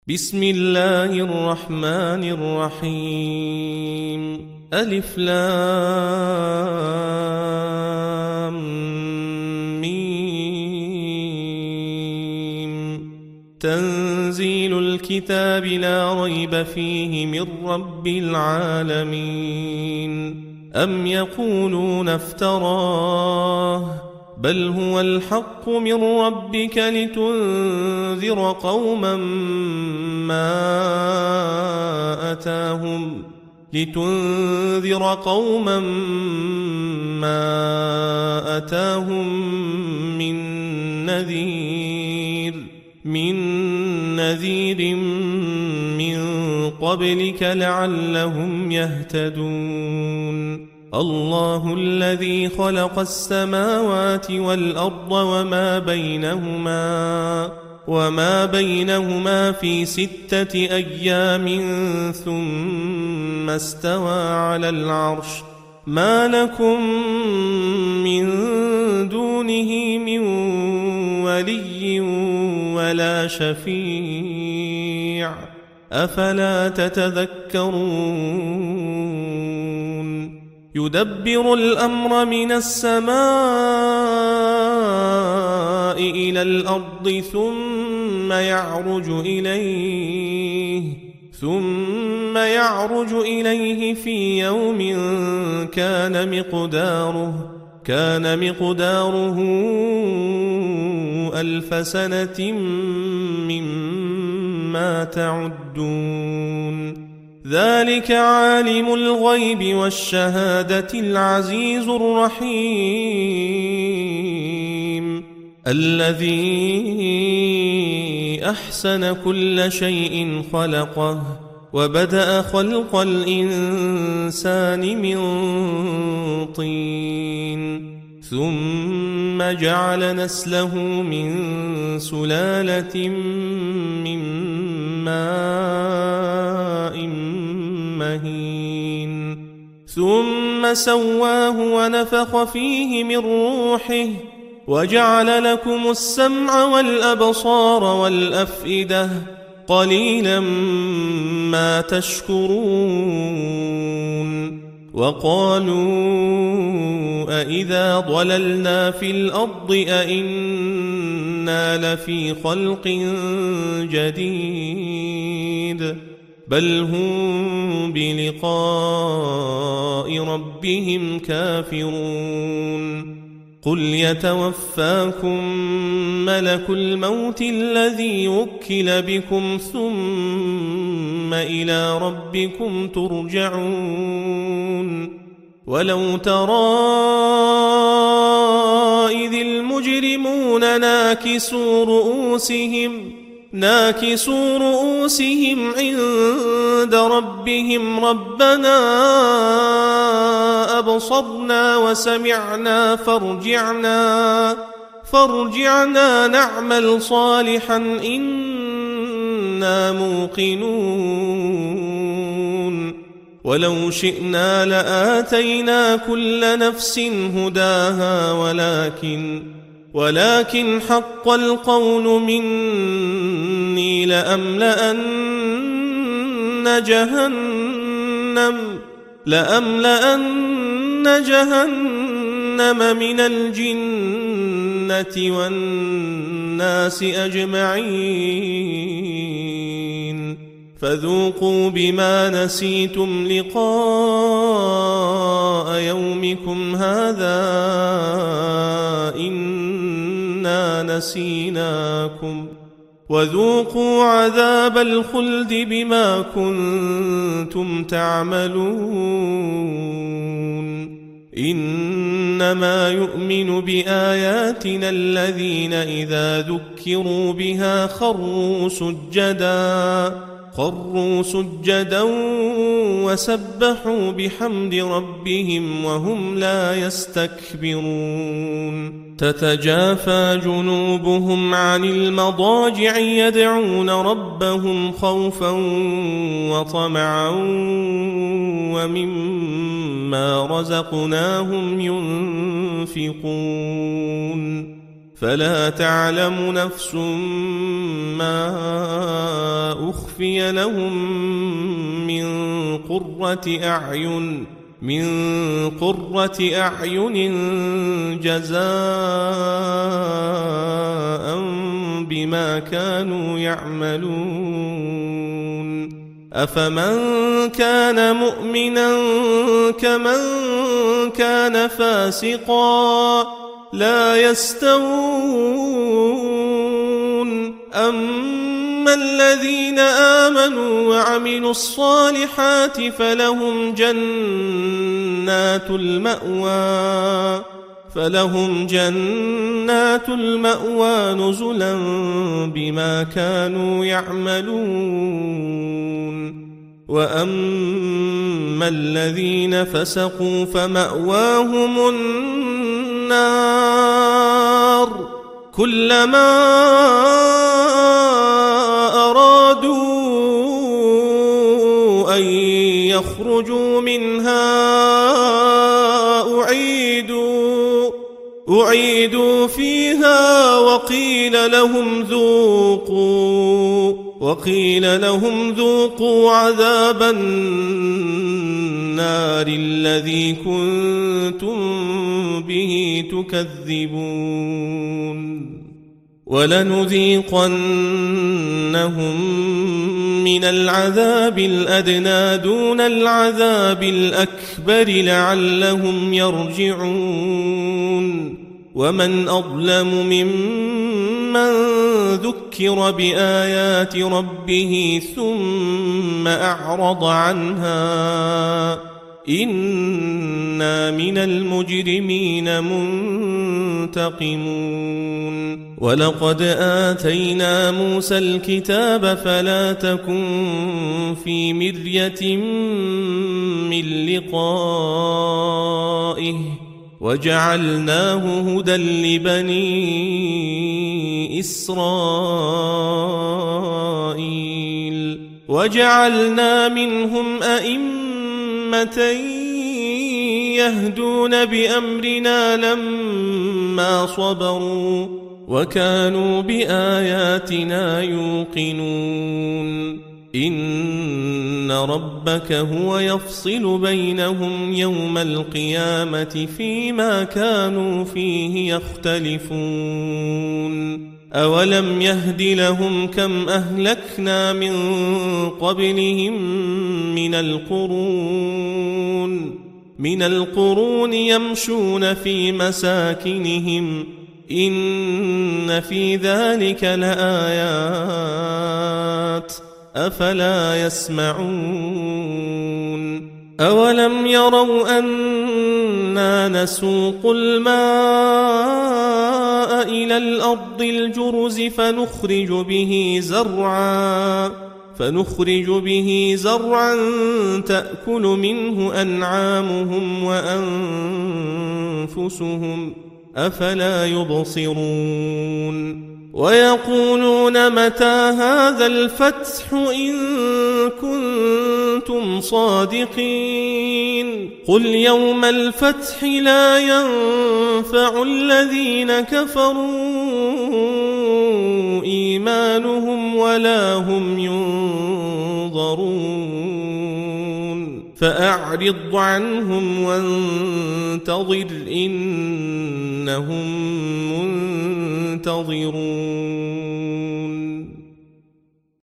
بسم الله الرحمن الرحيم ألف لام ميم تنزيل الكتاب لا ريب فيه من رب العالمين أم يقولون افتراه بل هو الحق من ربك لتنذر قوما ما أتاهم من نذير من قبلك لعلهم يهتدون الله الذي خلق السماوات والأرض وما بينهما في 6 أيام ثم استوى على العرش ما لكم من دونه من ولي ولا شفيع أفلا تتذكرون يدبر الأمر من السماء إلى الأرض ثم يعرج إليه في يوم كان مقداره 1000 سنة مما تعدون ذلك عالم الغيب والشهادة العزيز الرحيم الذي أحسن كل شيء خلقه وبدأ خلق الإنسان من طين ثم جعل نسله من سلالة من ماء مهين ثم سواه ونفخ فيه من روحه وجعل لكم السمع والأبصار والأفئدة قليلا ما تشكرون وقالوا أإذا ضللنا في الأرض أإنا لفي خلق جديد بل هم بلقاء ربهم كافرون قل يتوفاكم ملك الموت الذي وكل بكم ثم إلى ربكم ترجعون ولو ترى إذ المجرمون ناكسوا رؤوسهم عند ربهم ربنا أبصرنا وسمعنا فارجعنا نعمل صالحا إنا موقنون ولو شئنا لآتينا كل نفس هداها ولكن حق القول مني لأملأن جهنم من الجنة والناس أجمعين فذوقوا بما نسيتم لقاء يومكم هذا إنا نسيناكم وذوقوا عذاب الخلد بما كنتم تعملون إنما يؤمن بآياتنا الذين إذا ذكروا بها خروا سجدا وسبحوا بحمد ربهم وهم لا يستكبرون تتجافى جنوبهم عن المضاجع يدعون ربهم خوفا وطمعا ومما رزقناهم ينفقون فلا تعلم نفس ما أخفي لهم من قرة أعين جزاء بما كانوا يعملون أفمن كان مؤمنا كمن كان فاسقا لا يستوون أما الذين آمنوا وعملوا الصالحات فلهم جنات المأوى نزلا بما كانوا يعملون وأما الذين فسقوا فمأواهم النار كلما أرادوا أن يخرجوا منها أعيدوا فيها وقيل لهم ذوقوا عذاب النار الذي كنتم به تكذبون ولنذيقنهم من العذاب الأدنى دون العذاب الأكبر لعلهم يرجعون ومن أظلم ممن ذكر بآيات ربه ثم أعرض عنها إنا من المجرمين منتقمون ولقد آتينا موسى الكتاب فلا تكن في مرية من لقائه وجعلناه هدى لبني إسرائيل وجعلنا منهم أئمة يهدون بأمرنا لما صبروا وكانوا بآياتنا يوقنون إن ربك هو يفصل بينهم يوم القيامة فيما كانوا فيه يختلفون أولم يهد لهم كم أهلكنا من قبلهم من القرون يمشون في مساكنهم إن في ذلك لآيات أفلا يسمعون أولم يروا أنا نسوق الماء إلى الأرض الجرز فنخرج به زرعا تأكل منه أنعامهم وأنفسهم أفلا يبصرون ويقولون متى هذا الفتح إن كنتم صادقين قل يوم الفتح لا ينفع الذين كفروا إيمانهم ولا هم ينظرون فأعرض عنهم وانتظر إنهم منتظرون